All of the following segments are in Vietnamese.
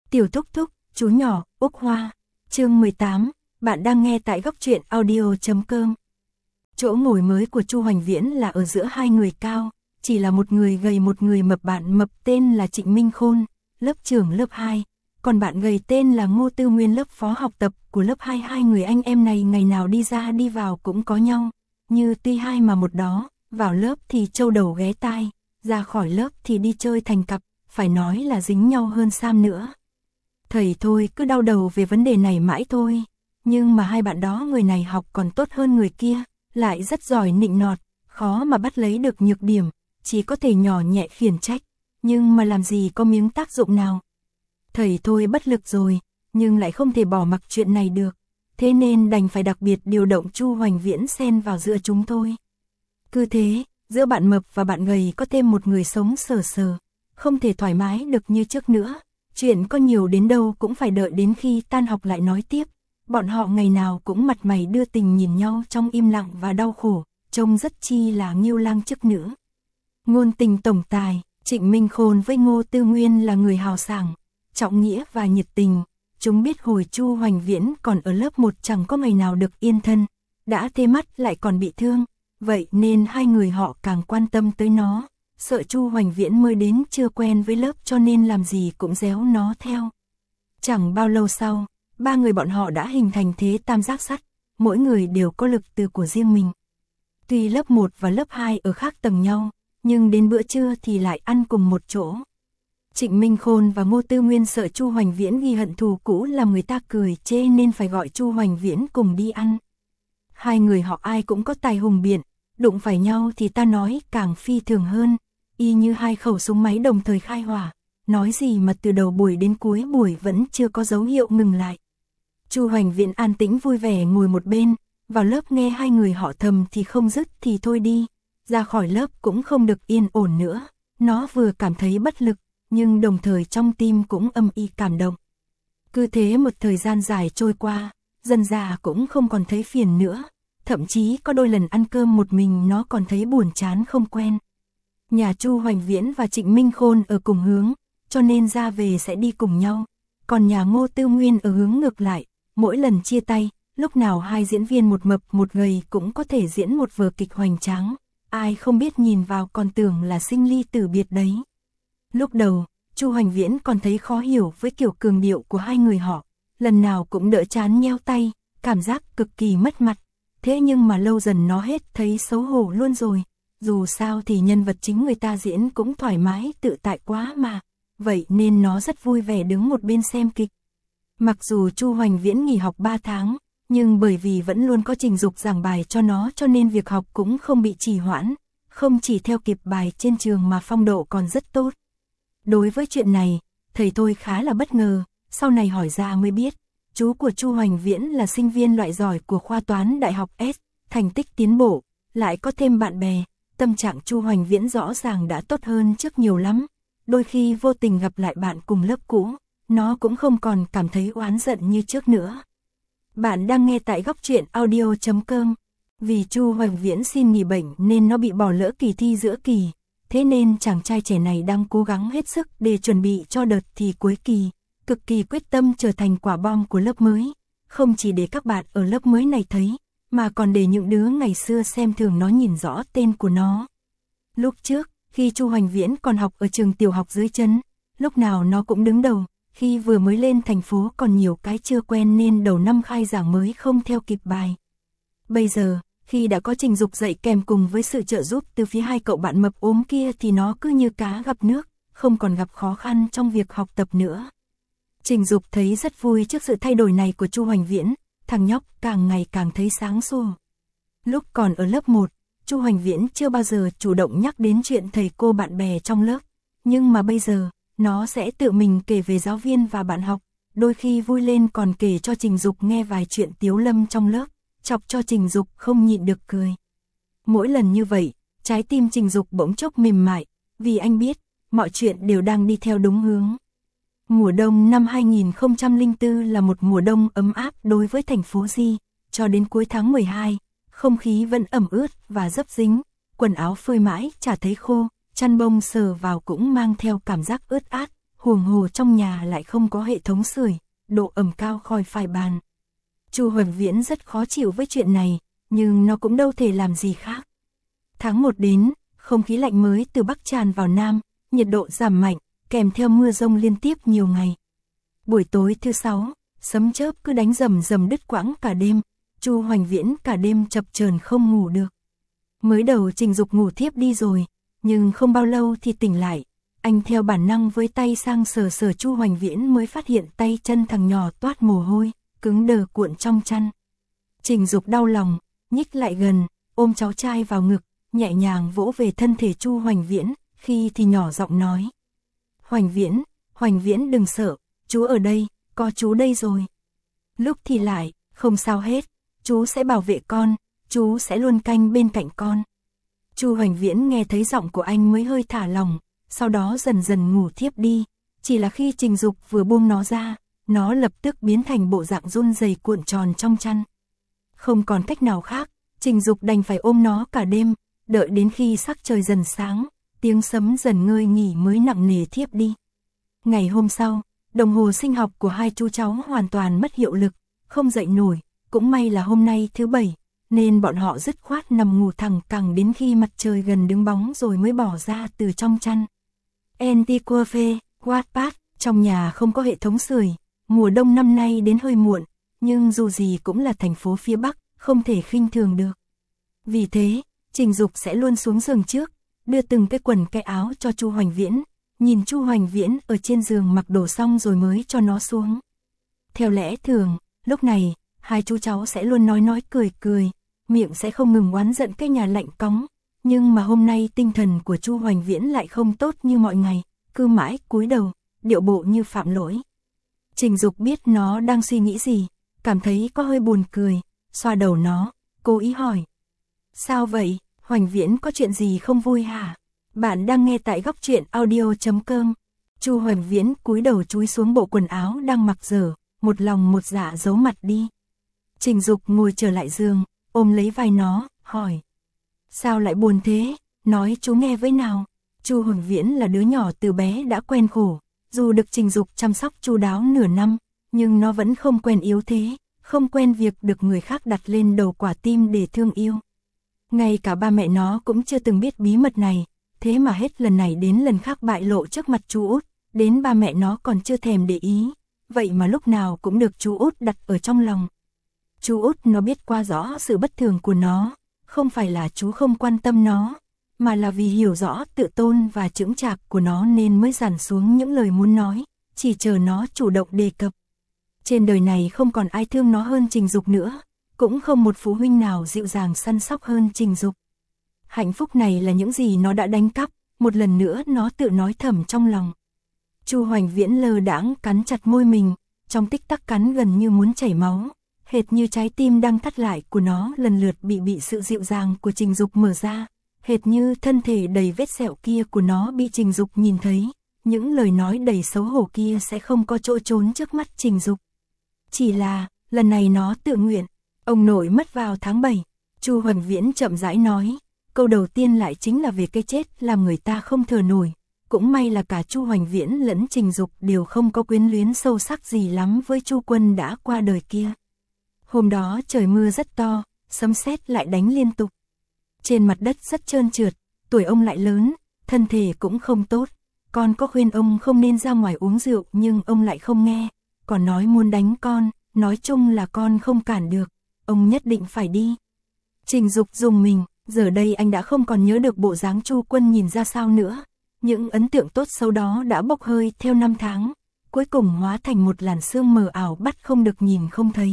Tiểu Thúc Thúc, chú nhỏ, Úc Hoa. Chương 18, bạn đang nghe tại góc truyện audio.com. Chỗ ngồi mới của Chu Hoành Viễn là ở giữa hai người cao, chỉ là một người gầy một người mập. Bạn mập tên là Trịnh Minh Khôn, lớp trưởng lớp 2, còn bạn gầy tên là Ngô Tư Nguyên, lớp phó học tập của lớp 2. Hai người anh em này ngày nào đi ra đi vào cũng có nhau, như tuy hai mà một đó, vào lớp thì trâu đầu ghé tai, ra khỏi lớp thì đi chơi thành cặp, phải nói là dính nhau hơn Sam nữa. Thầy thôi cứ đau đầu về vấn đề này mãi thôi, nhưng mà hai bạn đó người này học còn tốt hơn người kia, lại rất giỏi nịnh nọt, khó mà bắt lấy được nhược điểm, chỉ có thể nhỏ nhẹ khiển trách, nhưng mà làm gì có miếng tác dụng nào. Thầy thôi bất lực rồi, nhưng lại không thể bỏ mặc chuyện này được, thế nên đành phải đặc biệt điều động Chu Hoành Viễn xen vào giữa chúng tôi. Cứ thế, giữa bạn mập và bạn gầy có thêm một người sống sờ sờ, không thể thoải mái được như trước nữa. Chuyện có nhiều đến đâu cũng phải đợi đến khi tan học lại nói tiếp. Bọn họ ngày nào cũng mặt mày đưa tình nhìn nhau trong im lặng và đau khổ, trông rất chi là nghiêu lang chức nữ. Ngôn tình tổng tài, Trịnh Minh Khôn với Ngô Tư Nguyên là người hào sảng, trọng nghĩa và nhiệt tình. Chúng biết hồi Chu Hoành Viễn còn ở lớp 1 chẳng có ngày nào được yên thân, đã thế mắt lại còn bị thương, vậy nên hai người họ càng quan tâm tới nó. Sợ Chu Hoành Viễn mới đến chưa quen với lớp cho nên làm gì cũng réo nó theo. Chẳng bao lâu sau, ba người bọn họ đã hình thành thế tam giác sắt, mỗi người đều có lực từ của riêng mình. Tuy lớp 1 và lớp 2 ở khác tầng nhau, nhưng đến bữa trưa thì lại ăn cùng một chỗ. Trịnh Minh Khôn và Ngô Tư Nguyên sợ Chu Hoành Viễn ghi hận thù cũ làm người ta cười chê nên phải gọi Chu Hoành Viễn cùng đi ăn. Hai người họ ai cũng có tài hùng biện, đụng phải nhau thì ta nói càng phi thường hơn. Y như hai khẩu súng máy đồng thời khai hỏa, nói gì mà từ đầu buổi đến cuối buổi vẫn chưa có dấu hiệu ngừng lại. Chu Hoành Viễn an tĩnh vui vẻ ngồi một bên, vào lớp nghe hai người họ thầm thì không dứt thì thôi đi, ra khỏi lớp cũng không được yên ổn nữa. Nó vừa cảm thấy bất lực, nhưng đồng thời trong tim cũng âm y cảm động. Cứ thế một thời gian dài trôi qua, dần dà cũng không còn thấy phiền nữa, thậm chí có đôi lần ăn cơm một mình nó còn thấy buồn chán không quen. Nhà Chu Hoành Viễn và Trịnh Minh Khôn ở cùng hướng, cho nên ra về sẽ đi cùng nhau. Còn nhà Ngô Tư Nguyên ở hướng ngược lại, mỗi lần chia tay, lúc nào hai diễn viên một mập một gầy cũng có thể diễn một vở kịch hoành tráng. Ai không biết nhìn vào còn tưởng là sinh ly tử biệt đấy. Lúc đầu, Chu Hoành Viễn còn thấy khó hiểu với kiểu cường điệu của hai người họ, lần nào cũng đỡ chán nheo tay, cảm giác cực kỳ mất mặt. Thế nhưng mà lâu dần nó hết thấy xấu hổ luôn rồi. Dù sao thì nhân vật chính người ta diễn cũng thoải mái tự tại quá mà, vậy nên nó rất vui vẻ đứng một bên xem kịch. Mặc dù Chu Hoành Viễn nghỉ học 3 tháng, nhưng bởi vì vẫn luôn có Trình Dục giảng bài cho nó cho nên việc học cũng không bị trì hoãn, không chỉ theo kịp bài trên trường mà phong độ còn rất tốt. Đối với chuyện này, thầy thôi khá là bất ngờ, sau này hỏi ra mới biết, chú của Chu Hoành Viễn là sinh viên loại giỏi của khoa toán Đại học S, thành tích tiến bộ, lại có thêm bạn bè. Tâm trạng Chu Hoành Viễn rõ ràng đã tốt hơn trước nhiều lắm, đôi khi vô tình gặp lại bạn cùng lớp cũ, nó cũng không còn cảm thấy oán giận như trước nữa. Bạn đang nghe tại góc truyện audio.com. Vì Chu Hoành Viễn xin nghỉ bệnh nên nó bị bỏ lỡ kỳ thi giữa kỳ, thế nên chàng trai trẻ này đang cố gắng hết sức để chuẩn bị cho đợt thi cuối kỳ, cực kỳ quyết tâm trở thành quả bom của lớp mới, không chỉ để các bạn ở lớp mới này thấy, mà còn để những đứa ngày xưa xem thường nó nhìn rõ tên của nó. Lúc trước, khi Chu Hoành Viễn còn học ở trường tiểu học dưới trấn, lúc nào nó cũng đứng đầu, khi vừa mới lên thành phố còn nhiều cái chưa quen nên đầu năm khai giảng mới không theo kịp bài. Bây giờ, khi đã có Trình Dục dạy kèm cùng với sự trợ giúp từ phía hai cậu bạn mập ốm kia thì nó cứ như cá gặp nước, không còn gặp khó khăn trong việc học tập nữa. Trình Dục thấy rất vui trước sự thay đổi này của Chu Hoành Viễn. Thằng nhóc càng ngày càng thấy sáng sủa. Lúc còn ở lớp 1, Chu Hoành Viễn chưa bao giờ chủ động nhắc đến chuyện thầy cô bạn bè trong lớp, nhưng mà bây giờ, nó sẽ tự mình kể về giáo viên và bạn học, đôi khi vui lên còn kể cho Trình Dục nghe vài chuyện tiếu lâm trong lớp, chọc cho Trình Dục không nhịn được cười. Mỗi lần như vậy, trái tim Trình Dục bỗng chốc mềm mại, vì anh biết, mọi chuyện đều đang đi theo đúng hướng. Mùa đông năm 2004 là một mùa đông ấm áp đối với thành phố Di, cho đến cuối tháng 12, không khí vẫn ẩm ướt và dấp dính, quần áo phơi mãi chả thấy khô, chăn bông sờ vào cũng mang theo cảm giác ướt át, huống hồ trong nhà lại không có hệ thống sưởi, độ ẩm cao khỏi phải bàn. Chu Hoành Viễn rất khó chịu với chuyện này, nhưng nó cũng đâu thể làm gì khác. Tháng 1 đến, không khí lạnh mới từ Bắc tràn vào Nam, nhiệt độ giảm mạnh, kèm theo mưa rông liên tiếp nhiều ngày. Buổi tối thứ 6, sấm chớp cứ đánh rầm rầm đứt quãng cả đêm, Chu Hoành Viễn cả đêm chập chờn không ngủ được. Mới đầu Trình Dục ngủ thiếp đi rồi, nhưng không bao lâu thì tỉnh lại. Anh theo bản năng với tay sang sờ sờ Chu Hoành Viễn mới phát hiện tay chân thằng nhỏ toát mồ hôi, cứng đờ cuộn trong chăn. Trình Dục đau lòng, nhích lại gần, ôm cháu trai vào ngực, nhẹ nhàng vỗ về thân thể Chu Hoành Viễn, khi thì nhỏ giọng nói. Hoành Viễn đừng sợ, chú ở đây, có chú đây rồi. Lúc thì lại, không sao hết, chú sẽ bảo vệ con, chú sẽ luôn canh bên cạnh con. Chu Hoành Viễn nghe thấy giọng của anh mới hơi thả lòng, sau đó dần dần ngủ thiếp đi. Chỉ là khi Trình Dục vừa buông nó ra, nó lập tức biến thành bộ dạng run rẩy cuộn tròn trong chăn. Không còn cách nào khác, Trình Dục đành phải ôm nó cả đêm, đợi đến khi sắc trời dần sáng, tiếng sấm dần ngơi nghỉ mới nặng nề thiếp đi. Ngày hôm sau, đồng hồ sinh học của hai chú cháu hoàn toàn mất hiệu lực, không dậy nổi, cũng may là hôm nay thứ Bảy, nên bọn họ dứt khoát nằm ngủ thẳng cẳng đến khi mặt trời gần đứng bóng rồi mới bỏ ra từ trong chăn. Antiquafe, Wattpad, trong nhà không có hệ thống sưởi, mùa đông năm nay đến hơi muộn, nhưng dù gì cũng là thành phố phía Bắc, không thể khinh thường được. Vì thế, Trình Dục sẽ luôn xuống giường trước, đưa từng cái quần cái áo cho Chu Hoành Viễn, nhìn Chu Hoành Viễn ở trên giường mặc đồ xong rồi mới cho nó xuống. Theo lẽ thường, lúc này, hai chú cháu sẽ luôn nói cười, miệng sẽ không ngừng oán giận cái nhà lạnh cóng, nhưng mà hôm nay tinh thần của Chu Hoành Viễn lại không tốt như mọi ngày, cứ mãi cúi đầu, điệu bộ như phạm lỗi. Trình Dục biết nó đang suy nghĩ gì, cảm thấy có hơi buồn cười, xoa đầu nó, cố ý hỏi. Sao vậy, Hoành Viễn có chuyện gì không vui hả? Bạn đang nghe tại Góc Truyện Audio.com. Chu Hoành Viễn cúi đầu chúi xuống bộ quần áo đang mặc dở, một lòng một dạ giấu mặt đi. Trình Dục ngồi trở lại giường, ôm lấy vai nó, hỏi. Sao lại buồn thế? Nói chú nghe với nào. Chu Hoành Viễn là đứa nhỏ từ bé đã quen khổ, dù được Trình Dục chăm sóc chu đáo nửa năm, nhưng nó vẫn không quen yếu thế, không quen việc được người khác đặt lên đầu quả tim để thương yêu. Ngay cả ba mẹ nó cũng chưa từng biết bí mật này, thế mà hết lần này đến lần khác bại lộ trước mặt chú út, đến ba mẹ nó còn chưa thèm để ý, vậy mà lúc nào cũng được chú út đặt ở trong lòng. Chú út nó biết qua rõ sự bất thường của nó, không phải là chú không quan tâm nó, mà là vì hiểu rõ tự tôn và chững chạc của nó nên mới dằn xuống những lời muốn nói, chỉ chờ nó chủ động đề cập. Trên đời này không còn ai thương nó hơn Trình Dục nữa, cũng không một phụ huynh nào dịu dàng săn sóc hơn Trình Dục. Hạnh phúc này là những gì nó đã đánh cắp, một lần nữa nó tự nói thầm trong lòng. Chu Hoành Viễn lơ đãng cắn chặt môi mình, trong tích tắc cắn gần như muốn chảy máu, hệt như trái tim đang thắt lại của nó lần lượt bị sự dịu dàng của Trình Dục mở ra, hệt như thân thể đầy vết sẹo kia của nó bị Trình Dục nhìn thấy, những lời nói đầy xấu hổ kia sẽ không có chỗ trốn trước mắt Trình Dục. Chỉ là, lần này nó tự nguyện, ông nội mất vào tháng 7, Chu Hoành Viễn chậm rãi nói, câu đầu tiên lại chính là về cái chết làm người ta không thở nổi. Cũng may là cả Chu Hoành Viễn lẫn Trình Dục đều không có quyến luyến sâu sắc gì lắm với Chu Quân đã qua đời kia. Hôm đó trời mưa rất to, sấm sét lại đánh liên tục. Trên mặt đất rất trơn trượt, tuổi ông lại lớn, thân thể cũng không tốt. Con có khuyên ông không nên ra ngoài uống rượu nhưng ông lại không nghe, còn nói muốn đánh con, nói chung là con không cản được, ông nhất định phải đi. Trình Dục rùng mình, giờ đây anh đã không còn nhớ được bộ dáng Chu Quân nhìn ra sao nữa. Những ấn tượng tốt xấu đó đã bốc hơi theo năm tháng, cuối cùng hóa thành một làn sương mờ ảo bắt không được nhìn không thấy.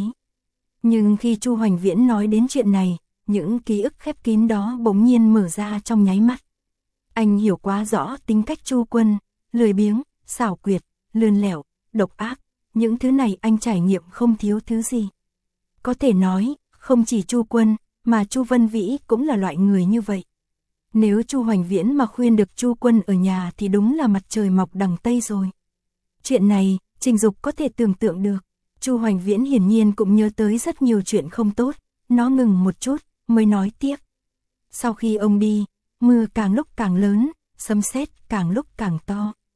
Nhưng khi Chu Hoành Viễn nói đến chuyện này, những ký ức khép kín đó bỗng nhiên mở ra trong nháy mắt. Anh hiểu quá rõ tính cách Chu Quân, lười biếng, xảo quyệt, lươn lẹo, độc ác, những thứ này anh trải nghiệm không thiếu thứ gì. Có thể nói, không chỉ Chu Quân, mà Chu Vân Vĩ cũng là loại người như vậy. Nếu Chu Hoành Viễn mà khuyên được Chu Quân ở nhà thì đúng là mặt trời mọc đằng Tây rồi. Chuyện này, Trình Dục có thể tưởng tượng được. Chu Hoành Viễn hiển nhiên cũng nhớ tới rất nhiều chuyện không tốt, nó ngừng một chút, mới nói tiếp. Sau khi ông đi, mưa càng lúc càng lớn, sấm sét càng lúc càng to.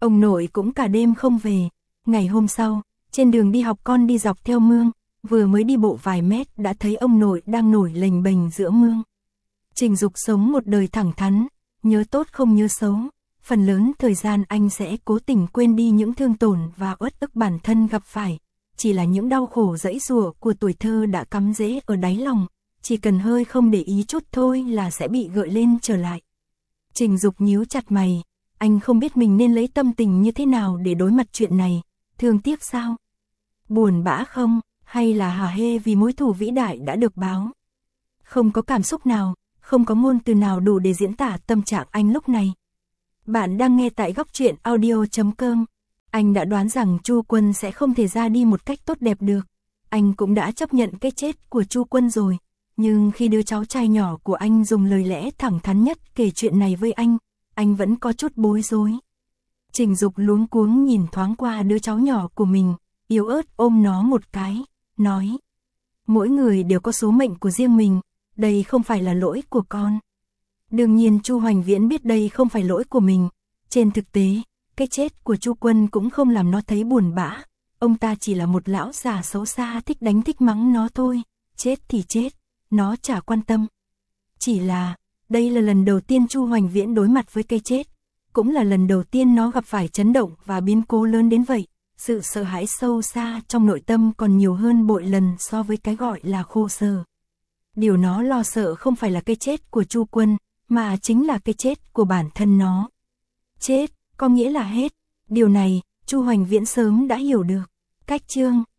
Ông nội cũng cả đêm không về. Ngày hôm sau, trên đường đi học con đi dọc theo mương, vừa mới đi bộ vài mét đã thấy ông nội đang nổi lềnh bềnh giữa mương. Trình Dục sống một đời thẳng thắn, nhớ tốt không nhớ xấu. Phần lớn thời gian anh sẽ cố tình quên đi những thương tổn và uất ức bản thân gặp phải. Chỉ là những đau khổ giãy giụa của tuổi thơ đã cắm rễ ở đáy lòng, chỉ cần hơi không để ý chút thôi là sẽ bị gợi lên trở lại. Trình Dục nhíu chặt mày, anh không biết mình nên lấy tâm tình như thế nào để đối mặt chuyện này. Thương tiếc sao? Buồn bã không? Hay là hả hê vì mối thù vĩ đại đã được báo? Không có cảm xúc nào, không có ngôn từ nào đủ để diễn tả tâm trạng anh lúc này. Bạn đang nghe tại góc truyện audio.com. Anh đã đoán rằng Chu Quân sẽ không thể ra đi một cách tốt đẹp được. Anh cũng đã chấp nhận cái chết của Chu Quân rồi. Nhưng khi đứa cháu trai nhỏ của anh dùng lời lẽ thẳng thắn nhất kể chuyện này với anh vẫn có chút bối rối. Trình Dục luống cuống nhìn thoáng qua đứa cháu nhỏ của mình, yếu ớt ôm nó một cái, nói: mỗi người đều có số mệnh của riêng mình, đây không phải là lỗi của con. Đương nhiên Chu Hoành Viễn biết đây không phải lỗi của mình. Trên thực tế, cái chết của Chu Quân cũng không làm nó thấy buồn bã. Ông ta chỉ là một lão già xấu xa thích đánh thích mắng nó thôi. Chết thì chết, nó chả quan tâm. Chỉ là, đây là lần đầu tiên Chu Hoành Viễn đối mặt với cái chết. Cũng là lần đầu tiên nó gặp phải chấn động và biến cố lớn đến vậy. Sự sợ hãi sâu xa trong nội tâm còn nhiều hơn bội lần so với cái gọi là khổ sở. Điều nó lo sợ không phải là cái chết của Chu Quân, mà chính là cái chết của bản thân nó. Chết, có nghĩa là hết. Điều này, Chu Hoành Viễn sớm đã hiểu được. Cách chương